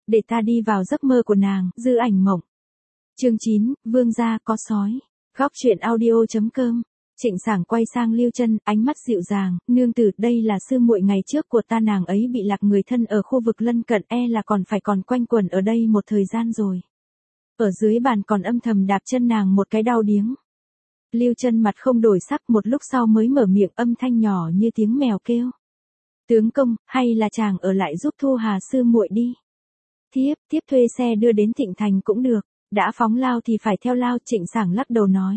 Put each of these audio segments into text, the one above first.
để ta đi vào giấc mơ của nàng, Dư Ảnh mộng. Chương 9, Vương gia có sói. Góc truyện audio.com. Trịnh Sảng quay sang Lưu Chân, ánh mắt dịu dàng, nương tử, đây là sư muội ngày trước của ta, nàng ấy bị lạc người thân ở khu vực lân cận, là còn quanh quẩn ở đây một thời gian rồi. Ở dưới bàn còn âm thầm đạp chân nàng một cái đau điếng. Lưu Chân mặt không đổi sắc, một lúc sau mới mở miệng, âm thanh nhỏ như tiếng mèo kêu. Tướng công, hay là chàng ở lại giúp Thu Hà sư muội đi. Tiếp thuê xe đưa đến Thịnh Thành cũng được, đã phóng lao thì phải theo lao. Trịnh Sảng lắc đầu nói.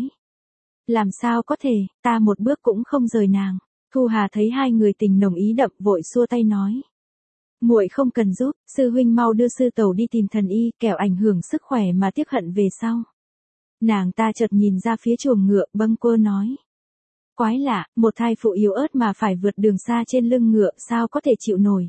Làm sao có thể, ta một bước cũng không rời nàng. Thu Hà thấy hai người tình nồng ý đậm, vội xua tay nói. Muội không cần giúp, sư huynh mau đưa sư tẩu đi tìm thần y, kẻo ảnh hưởng sức khỏe mà tiếc hận về sau. Nàng ta chợt nhìn ra phía chuồng ngựa, bâng quơ nói. Quái lạ, một thai phụ yếu ớt mà phải vượt đường xa trên lưng ngựa, sao có thể chịu nổi.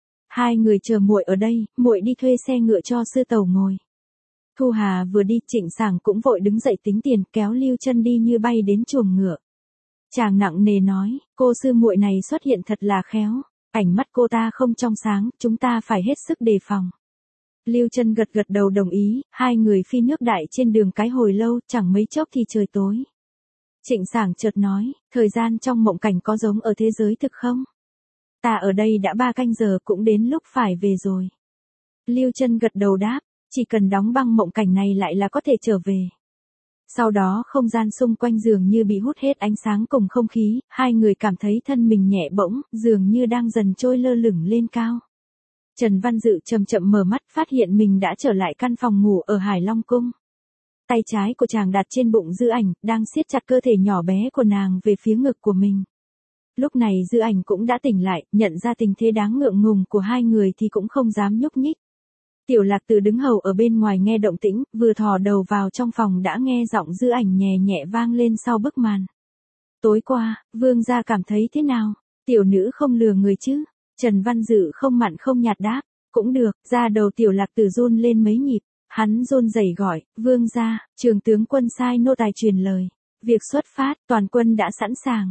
Hai người chờ muội ở đây, muội đi thuê xe ngựa cho sư tẩu ngồi. Thu Hà vừa đi, Trịnh Sảng cũng vội đứng dậy tính tiền, kéo Lưu Chân đi như bay đến chuồng ngựa. Chàng nặng nề nói, cô sư muội này xuất hiện thật là khéo, ánh mắt cô ta không trong sáng, chúng ta phải hết sức đề phòng. Lưu Chân gật đầu đồng ý, hai người phi nước đại trên đường cái hồi lâu, chẳng mấy chốc thì trời tối. Trịnh Sảng chợt nói, thời gian trong mộng cảnh có giống ở thế giới thực không? Ta ở đây đã 3 canh giờ, cũng đến lúc phải về rồi. Lưu Chân gật đầu đáp, chỉ cần đóng băng mộng cảnh này lại là có thể trở về. Sau đó không gian xung quanh dường như bị hút hết ánh sáng cùng không khí, hai người cảm thấy thân mình nhẹ bỗng, dường như đang dần trôi lơ lửng lên cao. Trần Văn Dự chậm chậm mở mắt, phát hiện mình đã trở lại căn phòng ngủ ở Hải Long Cung. Tay trái của chàng đặt trên bụng Dư Ảnh, đang siết chặt cơ thể nhỏ bé của nàng về phía ngực của mình. Lúc này Dư Ảnh cũng đã tỉnh lại, nhận ra tình thế đáng ngượng ngùng của hai người thì cũng không dám nhúc nhích. Tiểu Lạc Tử đứng hầu ở bên ngoài nghe động tĩnh, vừa thò đầu vào trong phòng đã nghe giọng Dư Ảnh nhẹ nhẹ vang lên sau bức màn. Tối qua, vương gia cảm thấy thế nào? Tiểu nữ không lừa người chứ? Trần Văn Dự không mặn không nhạt đáp. Cũng được. Da đầu Tiểu Lạc Tử run lên mấy nhịp. Hắn run rẩy gọi, vương gia, trường tướng quân sai nô tài truyền lời. Việc xuất phát, toàn quân đã sẵn sàng.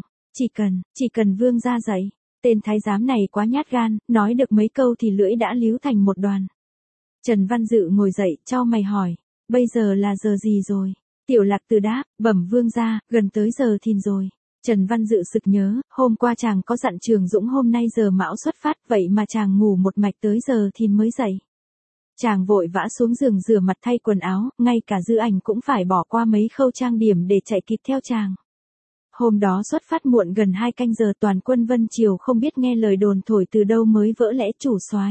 Chỉ cần vương gia dậy. Tên thái giám này quá nhát gan, nói được mấy câu thì lưỡi đã líu thành một đoàn. Trần Văn Dự ngồi dậy, chau mày hỏi, bây giờ là giờ gì rồi? Tiểu Lạc Tử đáp, bẩm vương gia, gần tới giờ thìn rồi. Trần Văn Dự sực nhớ, hôm qua chàng có dặn Trường Dũng hôm nay giờ mão xuất phát, vậy mà chàng ngủ một mạch tới giờ thìn mới dậy. Chàng vội vã xuống giường rửa mặt thay quần áo, ngay cả Dư Ảnh cũng phải bỏ qua mấy khâu trang điểm để chạy kịp theo chàng. Hôm đó xuất phát muộn gần 2 canh giờ, toàn quân Vân Triều không biết nghe lời đồn thổi từ đâu mới vỡ lẽ chủ soái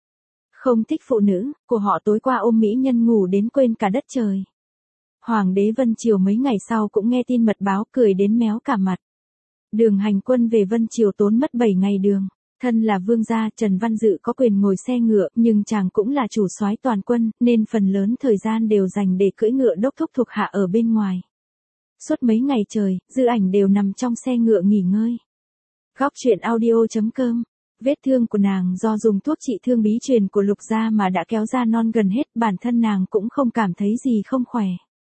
không thích phụ nữ, của họ tối qua ôm mỹ nhân ngủ đến quên cả đất trời. Hoàng đế Vân Triều mấy ngày sau cũng nghe tin mật báo, cười đến méo cả mặt. Đường hành quân về Vân Triều tốn mất 7 ngày đường. Thân là vương gia, Trần Văn Dự có quyền ngồi xe ngựa, nhưng chàng cũng là chủ soái toàn quân, nên phần lớn thời gian đều dành để cưỡi ngựa đốc thúc thuộc hạ ở bên ngoài. Suốt mấy ngày trời, Dư Ảnh đều nằm trong xe ngựa nghỉ ngơi. Góc truyện audio.com. Vết thương của nàng do dùng thuốc trị thương bí truyền của Lục gia mà đã kéo ra non gần hết, bản thân nàng cũng không cảm thấy gì không khỏe.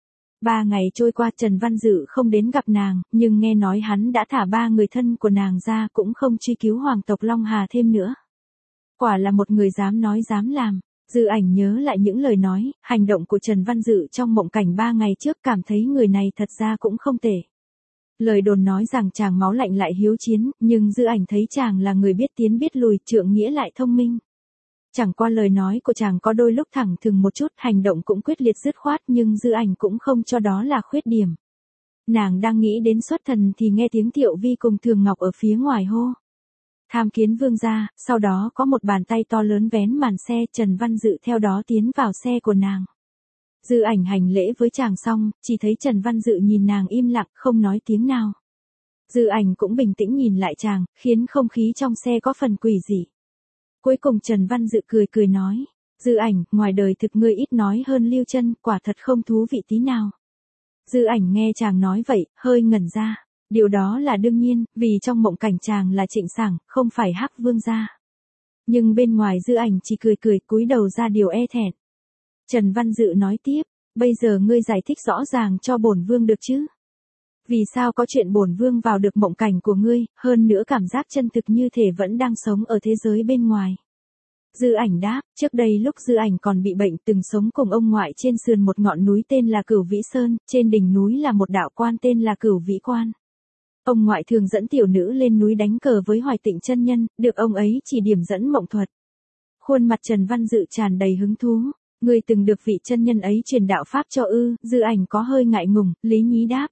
3 ngày trôi qua, Trần Văn Dự không đến gặp nàng, nhưng nghe nói hắn đã thả 3 người thân của nàng ra, cũng không truy cứu hoàng tộc Long Hà thêm nữa. Quả là một người dám nói dám làm. Dư Ảnh nhớ lại những lời nói, hành động của Trần Văn Dự trong mộng cảnh 3 ngày trước, cảm thấy người này thật ra cũng không tệ. Lời đồn nói rằng chàng máu lạnh lại hiếu chiến, nhưng Dư Ảnh thấy chàng là người biết tiến biết lùi, trượng nghĩa lại thông minh. Chẳng qua lời nói của chàng có đôi lúc thẳng thừng một chút, hành động cũng quyết liệt dứt khoát, nhưng Dư Ảnh cũng không cho đó là khuyết điểm. Nàng đang nghĩ đến xuất thần thì nghe tiếng Thiệu Vi cùng Thường Ngọc ở phía ngoài hô. Tham kiến vương gia, sau đó có một bàn tay to lớn vén màn xe, Trần Văn Dự theo đó tiến vào xe của nàng. Dư Ảnh hành lễ với chàng xong, chỉ thấy Trần Văn Dự nhìn nàng im lặng, không nói tiếng nào. Dư Ảnh cũng bình tĩnh nhìn lại chàng, khiến không khí trong xe có phần quỷ dị. Cuối cùng Trần Văn Dự cười nói, Dư Ảnh, ngoài đời thực ngươi ít nói hơn Lưu Chân, quả thật không thú vị tí nào. Dư Ảnh nghe chàng nói vậy, hơi ngẩn ra. Điều đó là đương nhiên, vì trong mộng cảnh chàng là Trịnh Sảng, không phải Hắc vương gia. Nhưng bên ngoài Dư Ảnh chỉ cười cúi đầu ra điều e thẹn. Trần Văn Dự nói tiếp, bây giờ ngươi giải thích rõ ràng cho bổn vương được chứ? Vì sao có chuyện bổn vương vào được mộng cảnh của ngươi, hơn nữa cảm giác chân thực như thể vẫn đang sống ở thế giới bên ngoài? Dư Ảnh đáp, trước đây lúc Dư Ảnh còn bị bệnh từng sống cùng ông ngoại trên sườn một ngọn núi tên là Cửu Vĩ Sơn, trên đỉnh núi là một đạo quan tên là Cửu Vĩ Quan. Ông ngoại thường dẫn tiểu nữ lên núi đánh cờ với Hoài Tịnh chân nhân, được ông ấy chỉ điểm dẫn mộng thuật. Khuôn mặt Trần Văn Dự tràn đầy hứng thú. Người từng được vị chân nhân ấy truyền đạo pháp cho ư? Dư Ảnh có hơi ngại ngùng, lý nhí đáp.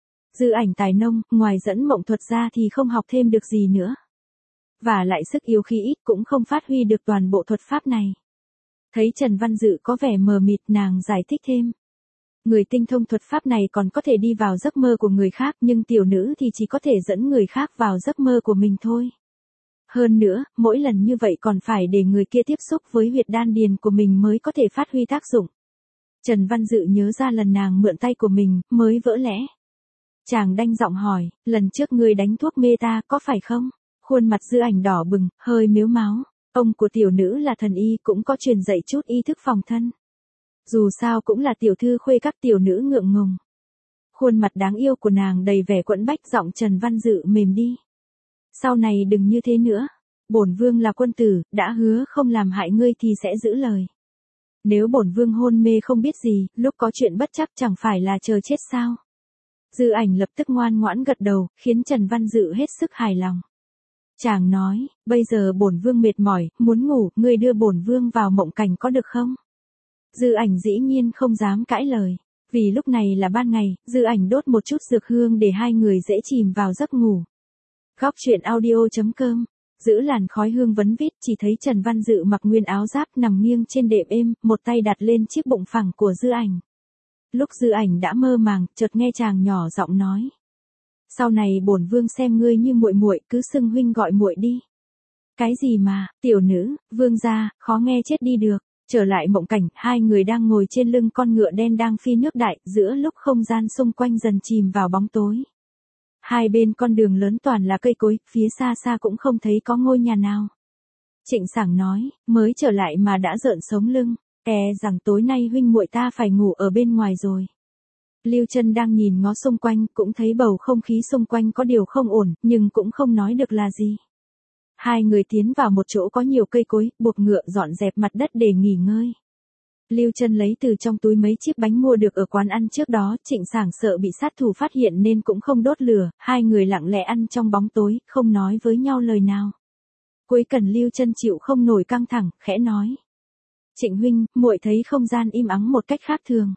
Dư Ảnh tài nông, ngoài dẫn mộng thuật ra thì không học thêm được gì nữa. Và lại sức yếu khí ít cũng không phát huy được toàn bộ thuật pháp này. Thấy Trần Văn Dự có vẻ mờ mịt, nàng giải thích thêm. Người tinh thông thuật pháp này còn có thể đi vào giấc mơ của người khác, nhưng tiểu nữ thì chỉ có thể dẫn người khác vào giấc mơ của mình thôi. Hơn nữa, mỗi lần như vậy còn phải để người kia tiếp xúc với huyệt đan điền của mình mới có thể phát huy tác dụng. Trần Văn Dự nhớ ra lần nàng mượn tay của mình, mới vỡ lẽ. Chàng đanh giọng hỏi, lần trước ngươi đánh thuốc mê ta có phải không? Khuôn mặt Dư Ảnh đỏ bừng, hơi mếu máo. Ông của tiểu nữ là thần y, cũng có truyền dạy chút y thức phòng thân. Dù sao cũng là tiểu thư khuê các, tiểu nữ ngượng ngùng. Khuôn mặt đáng yêu của nàng đầy vẻ quẫn bách, giọng Trần Văn Dự mềm đi. Sau này đừng như thế nữa. Bổn vương là quân tử, đã hứa không làm hại ngươi thì sẽ giữ lời. Nếu bổn vương hôn mê không biết gì, lúc có chuyện bất chắc chẳng phải là chờ chết sao? Dư Ảnh lập tức ngoan ngoãn gật đầu, khiến Trần Văn Dự hết sức hài lòng. Chàng nói, bây giờ bổn vương mệt mỏi, muốn ngủ, ngươi đưa bổn vương vào mộng cảnh có được không? Dư Ảnh dĩ nhiên không dám cãi lời. Vì lúc này là ban ngày, Dư Ảnh đốt một chút dược hương để hai người dễ chìm vào giấc ngủ. Góc truyện audio.com. Giữ làn khói hương vấn vít, chỉ thấy Trần Văn Dự mặc nguyên áo giáp nằm nghiêng trên đệm êm, một tay đặt lên chiếc bụng phẳng của Dư Ảnh. Lúc Dư Ảnh đã mơ màng, chợt nghe chàng nhỏ giọng nói. Sau này bổn vương xem ngươi như muội muội, cứ xưng huynh gọi muội đi. Cái gì mà, tiểu nữ, vương gia, khó nghe chết đi được. Trở lại mộng cảnh, hai người đang ngồi trên lưng con ngựa đen đang phi nước đại, giữa lúc không gian xung quanh dần chìm vào bóng tối. Hai bên con đường lớn toàn là cây cối, phía xa xa cũng không thấy có ngôi nhà nào. Trịnh Sảng nói, mới trở lại mà đã rợn sống lưng, rằng tối nay huynh muội ta phải ngủ ở bên ngoài rồi. Lưu Chân đang nhìn ngó xung quanh, cũng thấy bầu không khí xung quanh có điều không ổn, nhưng cũng không nói được là gì. Hai người tiến vào một chỗ có nhiều cây cối, buộc ngựa dọn dẹp mặt đất để nghỉ ngơi. Lưu Chân lấy từ trong túi mấy chiếc bánh mua được ở quán ăn trước đó, Trịnh Sảng sợ bị sát thủ phát hiện nên cũng không đốt lửa, hai người lặng lẽ ăn trong bóng tối, không nói với nhau lời nào. Cuối cùng Lưu Chân chịu không nổi căng thẳng, khẽ nói. Trịnh huynh, muội thấy không gian im ắng một cách khác thường.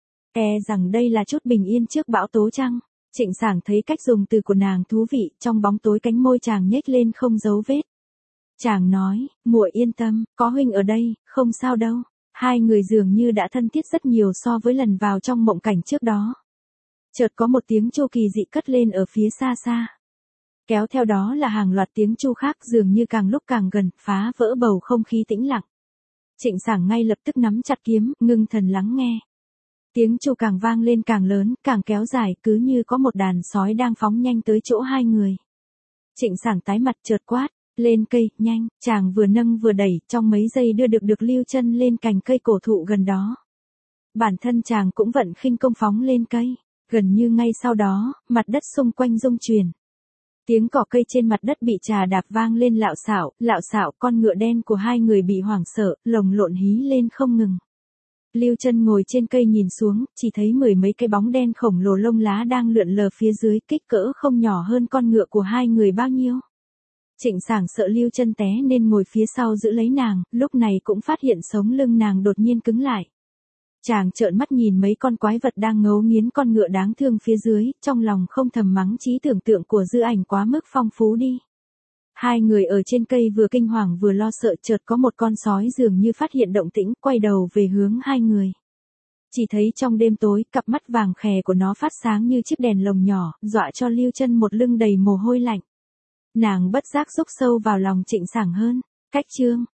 Rằng đây là chút bình yên trước bão tố chăng? Trịnh Sảng thấy cách dùng từ của nàng thú vị, trong bóng tối cánh môi chàng nhếch lên không dấu vết. Chàng nói, muội yên tâm, có huynh ở đây, không sao đâu. Hai người dường như đã thân thiết rất nhiều so với lần vào trong mộng cảnh trước đó. Chợt có một tiếng chu kỳ dị cất lên ở phía xa xa. Kéo theo đó là hàng loạt tiếng chu khác dường như càng lúc càng gần, phá vỡ bầu không khí tĩnh lặng. Trịnh Sảng ngay lập tức nắm chặt kiếm, ngưng thần lắng nghe. Tiếng chu càng vang lên càng lớn, càng kéo dài, cứ như có một đàn sói đang phóng nhanh tới chỗ hai người. Trịnh Sảng tái mặt chợt quát, lên cây, nhanh, chàng vừa nâng vừa đẩy, trong mấy giây đưa được Lưu Chân lên cành cây cổ thụ gần đó. Bản thân chàng cũng vận khinh công phóng lên cây, gần như ngay sau đó, mặt đất xung quanh rung chuyển. Tiếng cỏ cây trên mặt đất bị chà đạp vang lên lạo xạo, con ngựa đen của hai người bị hoảng sợ, lồng lộn hí lên không ngừng. Lưu Chân ngồi trên cây nhìn xuống, chỉ thấy mười mấy cái bóng đen khổng lồ lông lá đang lượn lờ phía dưới, kích cỡ không nhỏ hơn con ngựa của hai người bao nhiêu. Trịnh Sảng sợ Lưu Chân té nên ngồi phía sau giữ lấy nàng, lúc này cũng phát hiện sống lưng nàng đột nhiên cứng lại. Chàng trợn mắt nhìn mấy con quái vật đang ngấu nghiến con ngựa đáng thương phía dưới, trong lòng không thầm mắng trí tưởng tượng của Dư Ảnh quá mức phong phú đi. Hai người ở trên cây vừa kinh hoàng vừa lo sợ, chợt có một con sói dường như phát hiện động tĩnh, quay đầu về hướng hai người. Chỉ thấy trong đêm tối, cặp mắt vàng khè của nó phát sáng như chiếc đèn lồng nhỏ, dọa cho Lưu Chân một lưng đầy mồ hôi lạnh. Nàng bất giác rúc sâu vào lòng Trịnh Sảng hơn. Cách chương